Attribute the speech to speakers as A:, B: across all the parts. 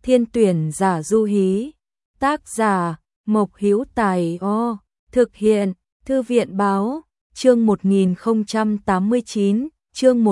A: Thiên tuyển giả du hí. Tác giả Mộc Hữu Tài. Thực hiện Thư viện báo. Chương 1089, chương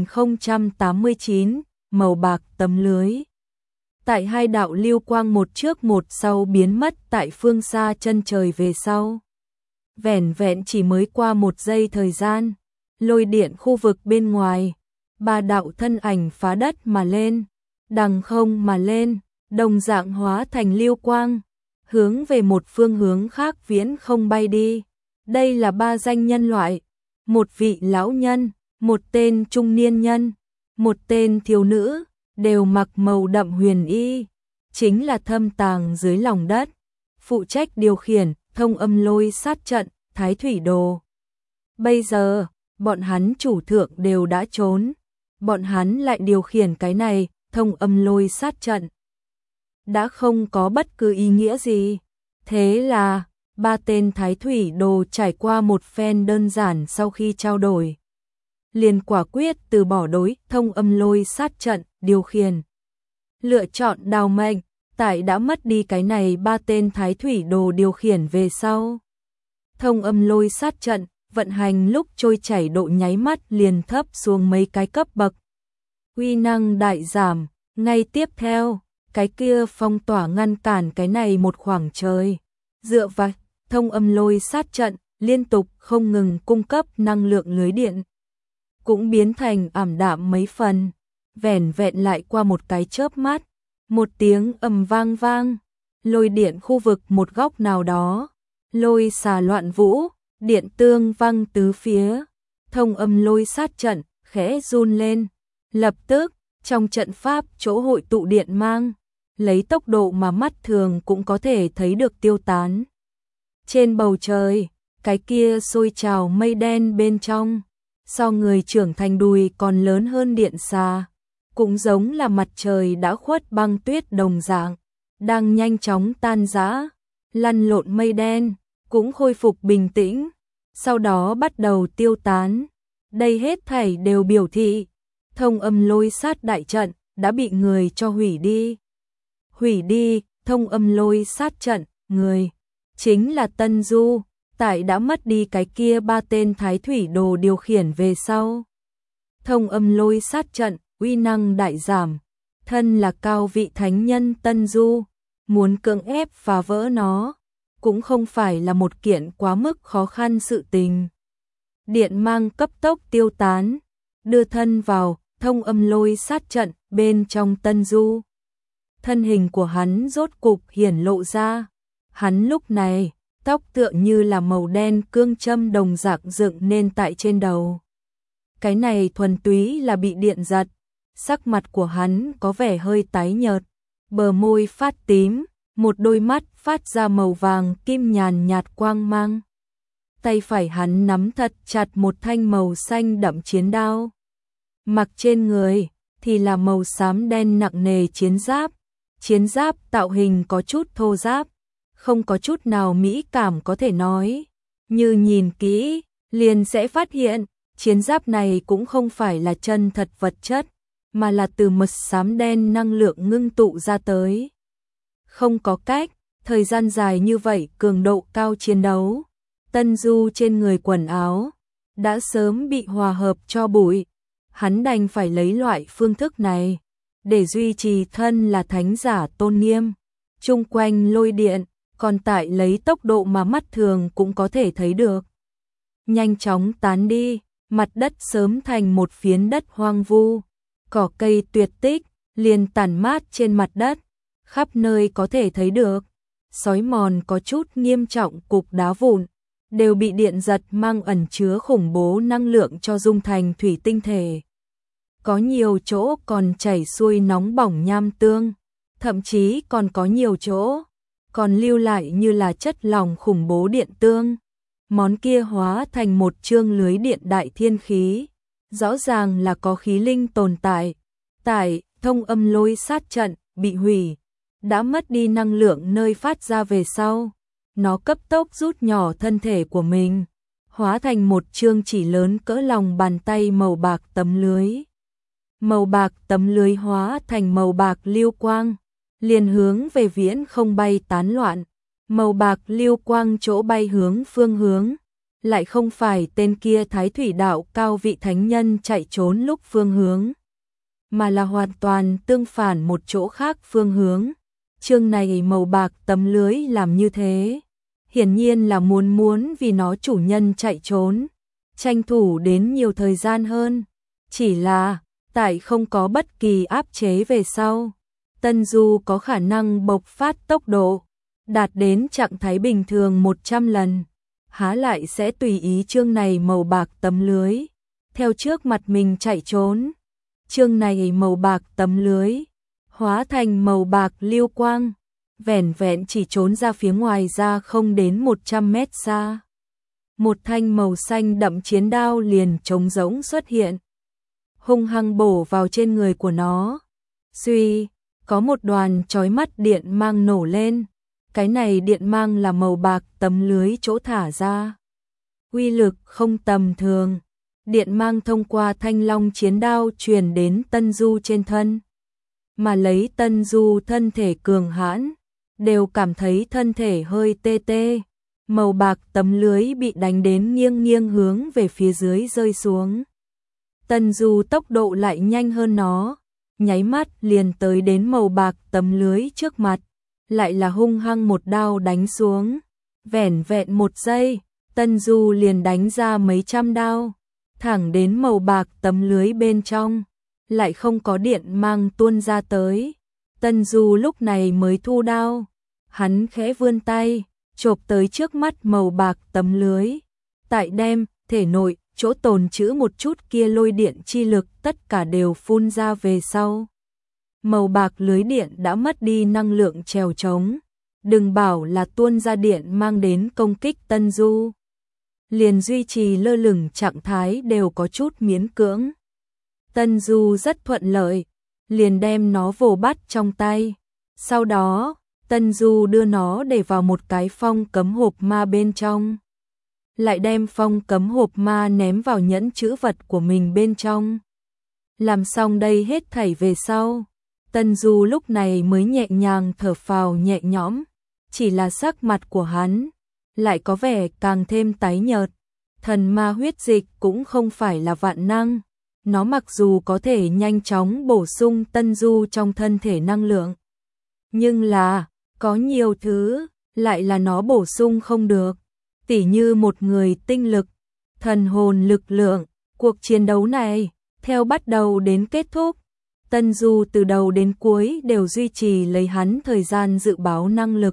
A: 1089, màu bạc tấm lưới. Tại hai đạo lưu quang một trước một sau biến mất tại phương xa chân trời về sau. Vẻn vẹn chỉ mới qua một giây thời gian, lôi điện khu vực bên ngoài, ba đạo thân ảnh phá đất mà lên, đằng không mà lên, đồng dạng hóa thành lưu quang, hướng về một phương hướng khác viễn không bay đi. Đây là ba danh nhân loại, một vị lão nhân, một tên trung niên nhân, một tên thiếu nữ, đều mặc màu đậm huyền y, chính là thâm tàng dưới lòng đất, phụ trách điều khiển thông âm lôi sát trận, Thái Thủy Đồ. Bây giờ, bọn hắn chủ thượng đều đã trốn, bọn hắn lại điều khiển cái này, thông âm lôi sát trận. Đã không có bất cứ ý nghĩa gì. Thế là, ba tên Thái Thủy Đồ trải qua một phen đơn giản sau khi trao đổi, liền quả quyết từ bỏ đối thông âm lôi sát trận điều khiển. Lựa chọn đào mệnh, tại đã mất đi cái này ba tên Thái Thủy Đồ điều khiển về sau. Thông âm lôi sát trận, vận hành lúc trôi chảy độ nháy mắt liền thấp xuống mấy cái cấp bậc. Uy năng đại giảm, ngay tiếp theo, cái kia phong tỏa ngăn cản cái này một khoảng trời. Dựa vào thông âm lôi sát trận, liên tục không ngừng cung cấp năng lượng lưới điện, cũng biến thành ảm đạm mấy phần. Vẻn vẹn lại qua một cái chớp mắt, một tiếng ầm vang vang, lôi điện khu vực một góc nào đó, lôi xà loạn vũ, điện tương vang tứ phía, thông âm lôi sát trận khẽ run lên, lập tức trong trận pháp chỗ hội tụ điện mang, lấy tốc độ mà mắt thường cũng có thể thấy được tiêu tán. Trên bầu trời, cái kia sôi trào mây đen bên trong, so người trưởng thành đùi còn lớn hơn điện xà, cũng giống là mặt trời đã khuất băng tuyết đồng dạng, đang nhanh chóng tan rã, lăn lộn mây đen, cũng khôi phục bình tĩnh, sau đó bắt đầu tiêu tán. Đây hết thảy đều biểu thị, thông âm lôi sát đại trận đã bị người cho hủy đi. Hủy đi, thông âm lôi sát trận, người chính là Tân Du, tại đã mất đi cái kia ba tên Thái Thủy Đồ điều khiển về sau. Thông âm lôi sát trận, uy năng đại giảm, thân là cao vị thánh nhân Tân Du, muốn cưỡng ép phá vỡ nó, cũng không phải là một kiện quá mức khó khăn sự tình. Điện mang cấp tốc tiêu tán, đưa thân vào thông âm lôi sát trận bên trong Tân Du. Thân hình của hắn rốt cục hiển lộ ra, hắn lúc này, tóc tựa như là màu đen cương châm đồng dạng dựng nên tại trên đầu. Cái này thuần túy là bị điện giật, sắc mặt của hắn có vẻ hơi tái nhợt, bờ môi phát tím, một đôi mắt phát ra màu vàng kim nhàn nhạt quang mang. Tay phải hắn nắm thật chặt một thanh màu xanh đậm chiến đao. Mặc trên người thì là màu xám đen nặng nề chiến giáp tạo hình có chút thô ráp, không có chút nào mỹ cảm có thể nói. Như nhìn kỹ, liền sẽ phát hiện, chiến giáp này cũng không phải là chân thật vật chất, mà là từ mật xám đen năng lượng ngưng tụ ra tới. Không có cách, thời gian dài như vậy cường độ cao chiến đấu, Tân Du trên người quần áo đã sớm bị hòa hợp cho bụi, hắn đành phải lấy loại phương thức này để duy trì thân là thánh giả tôn nghiêm. Chung quanh lôi điện còn tại lấy tốc độ mà mắt thường cũng có thể thấy được, nhanh chóng tán đi, mặt đất sớm thành một phiến đất hoang vu, cỏ cây tuyệt tích liền tản mát trên mặt đất, khắp nơi có thể thấy được, xói mòn có chút nghiêm trọng cục đá vụn, đều bị điện giật mang ẩn chứa khủng bố năng lượng cho dung thành thủy tinh thể. Có nhiều chỗ còn chảy xuôi nóng bỏng nham tương, thậm chí còn có nhiều chỗ còn lưu lại như là chất lỏng khủng bố điện tương. Món kia hóa thành một chương lưới điện đại thiên khí, rõ ràng là có khí linh tồn tại. Tại thông âm lôi sát trận bị hủy, đã mất đi năng lượng nơi phát ra về sau, nó cấp tốc rút nhỏ thân thể của mình, hóa thành một chương chỉ lớn cỡ lòng bàn tay màu bạc tấm lưới. Màu bạc tấm lưới hóa thành màu bạc lưu quang, liền hướng về viễn không bay tán loạn, màu bạc lưu quang chỗ bay hướng phương hướng, lại không phải tên kia Thái Thủy Đạo cao vị thánh nhân chạy trốn lúc phương hướng, mà là hoàn toàn tương phản một chỗ khác phương hướng. Chương này màu bạc tấm lưới làm như thế, hiển nhiên là muốn vì nó chủ nhân chạy trốn, tranh thủ đến nhiều thời gian hơn, chỉ là tại không có bất kỳ áp chế về sau, Tân Du có khả năng bộc phát tốc độ, đạt đến trạng thái bình thường 100 lần, há lại sẽ tùy ý chương này màu bạc tấm lưới, theo trước mặt mình chạy trốn. Chương này màu bạc tấm lưới, hóa thành màu bạc lưu quang, vẻn vẹn chỉ trốn ra phía ngoài ra không đến 100 mét xa. Một thanh màu xanh đậm chiến đao liền trống rỗng xuất hiện, hung hăng bổ vào trên người của nó. Suy, có một đoàn chói mắt điện mang nổ lên, cái này điện mang là màu bạc tấm lưới chỗ thả ra. Uy lực không tầm thường, điện mang thông qua thanh long chiến đao truyền đến Tân Du trên thân, mà lấy Tân Du thân thể cường hãn, đều cảm thấy thân thể hơi tê tê. Màu bạc tấm lưới bị đánh đến nghiêng nghiêng hướng về phía dưới rơi xuống. Tân Du tốc độ lại nhanh hơn nó, nháy mắt liền tới đến màu bạc tấm lưới trước mặt, lại là hung hăng một đao đánh xuống. Vẻn vẹn một giây, Tân Du liền đánh ra mấy trăm đao, thẳng đến màu bạc tấm lưới bên trong, lại không có điện mang tuôn ra tới. Tân Du lúc này mới thu đao, hắn khẽ vươn tay, chộp tới trước mắt màu bạc tấm lưới, tại đem thể nội chỗ tồn trữ một chút kia lôi điện chi lực tất cả đều phun ra về sau. Màu bạc lưới điện đã mất đi năng lượng trèo trống, đừng bảo là tuôn ra điện mang đến công kích Tân Du, liền duy trì lơ lửng trạng thái đều có chút miễn cưỡng. Tân Du rất thuận lợi, liền đem nó vồ bắt trong tay, sau đó Tân Du đưa nó để vào một cái phong cấm hộp ma bên trong, lại đem phong cấm hộp ma ném vào nhẫn trữ vật của mình bên trong. Làm xong đây hết thảy về sau, Tân Du lúc này mới nhẹ nhàng thở phào nhẹ nhõm, chỉ là sắc mặt của hắn lại có vẻ càng thêm tái nhợt. Thần ma huyết dịch cũng không phải là vạn năng, nó mặc dù có thể nhanh chóng bổ sung Tân Du trong thân thể năng lượng, nhưng là có nhiều thứ lại là nó bổ sung không được, tỉ như một người tinh lực, thần hồn lực lượng. Cuộc chiến đấu này theo bắt đầu đến kết thúc, Tân Du từ đầu đến cuối đều duy trì lấy hắn thời gian dự báo năng lực,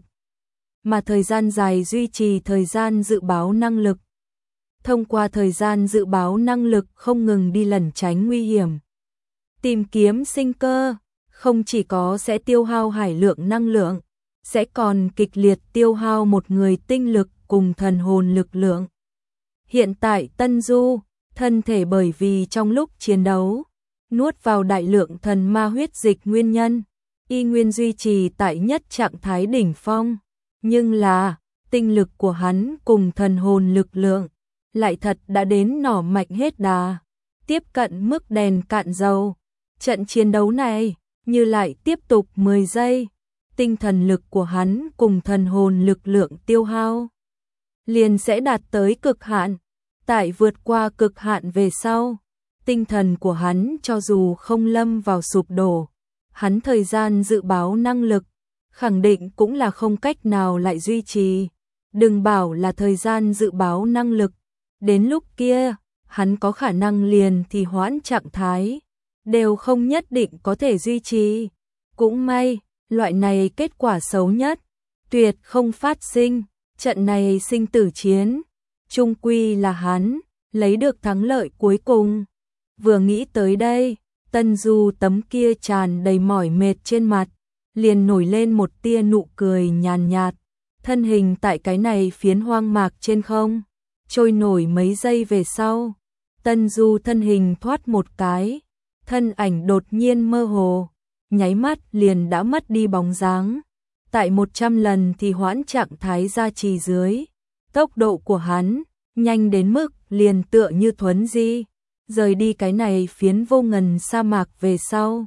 A: mà thời gian dài duy trì thời gian dự báo năng lực. Thông qua thời gian dự báo năng lực không ngừng đi lẩn tránh nguy hiểm, tìm kiếm sinh cơ, không chỉ có sẽ tiêu hao hải lượng năng lượng, sẽ còn kịch liệt tiêu hao một người tinh lực cùng thần hồn lực lượng. Hiện tại Tân Du, thân thể bởi vì trong lúc chiến đấu, nuốt vào đại lượng thần ma huyết dịch nguyên nhân, y nguyên duy trì tại nhất trạng thái đỉnh phong, nhưng là tinh lực của hắn cùng thần hồn lực lượng lại thật đã đến nỏ mạnh hết đà, tiếp cận mức đèn cạn dầu. Trận chiến đấu này như lại tiếp tục 10 giây, tinh thần lực của hắn cùng thần hồn lực lượng tiêu hao liền sẽ đạt tới cực hạn. Tại vượt qua cực hạn về sau, tinh thần của hắn cho dù không lâm vào sụp đổ, hắn thời gian dự báo năng lực khẳng định cũng là không cách nào lại duy trì. Đừng bảo là thời gian dự báo năng lực, đến lúc kia hắn có khả năng liền thì hoãn trạng thái, đều không nhất định có thể duy trì. Cũng may, loại này kết quả xấu nhất tuyệt không phát sinh. Trận này sinh tử chiến, chung quy là hắn lấy được thắng lợi cuối cùng. Vừa nghĩ tới đây, Tân Du tấm kia tràn đầy mỏi mệt trên mặt liền nổi lên một tia nụ cười nhàn nhạt, thân hình tại cái này phiến hoang mạc trên không trôi nổi mấy giây về sau, Tân Du thân hình thoát một cái, thân ảnh đột nhiên mơ hồ, nháy mắt liền đã mất đi bóng dáng. Tại 100 lần thì hoãn trạng thái gia trì dưới, tốc độ của hắn nhanh đến mức liền tựa như thuấn di, rời đi cái này phiến vô ngần sa mạc về sau,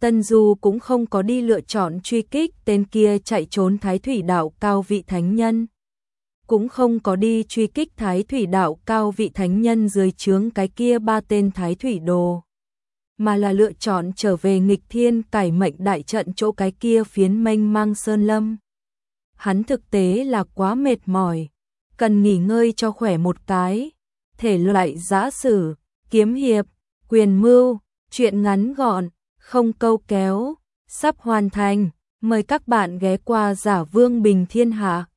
A: Tân Du cũng không có đi lựa chọn truy kích tên kia chạy trốn Thái Thủy Đạo cao vị thánh nhân. Cũng không có đi truy kích Thái Thủy Đạo cao vị thánh nhân dưới trướng cái kia 3 tên Thái Thủy Đồ. Mà là lựa chọn trở về nghịch thiên cải mệnh đại trận chỗ cái kia phiến mênh mang sơn lâm. Hắn thực tế là quá mệt mỏi, cần nghỉ ngơi cho khỏe một cái. Thể loại giã sử, kiếm hiệp, quyền mưu, truyện ngắn gọn, không câu kéo, sắp hoàn thành. Mời các bạn ghé qua Giả Vương Bình Thiên Hạ.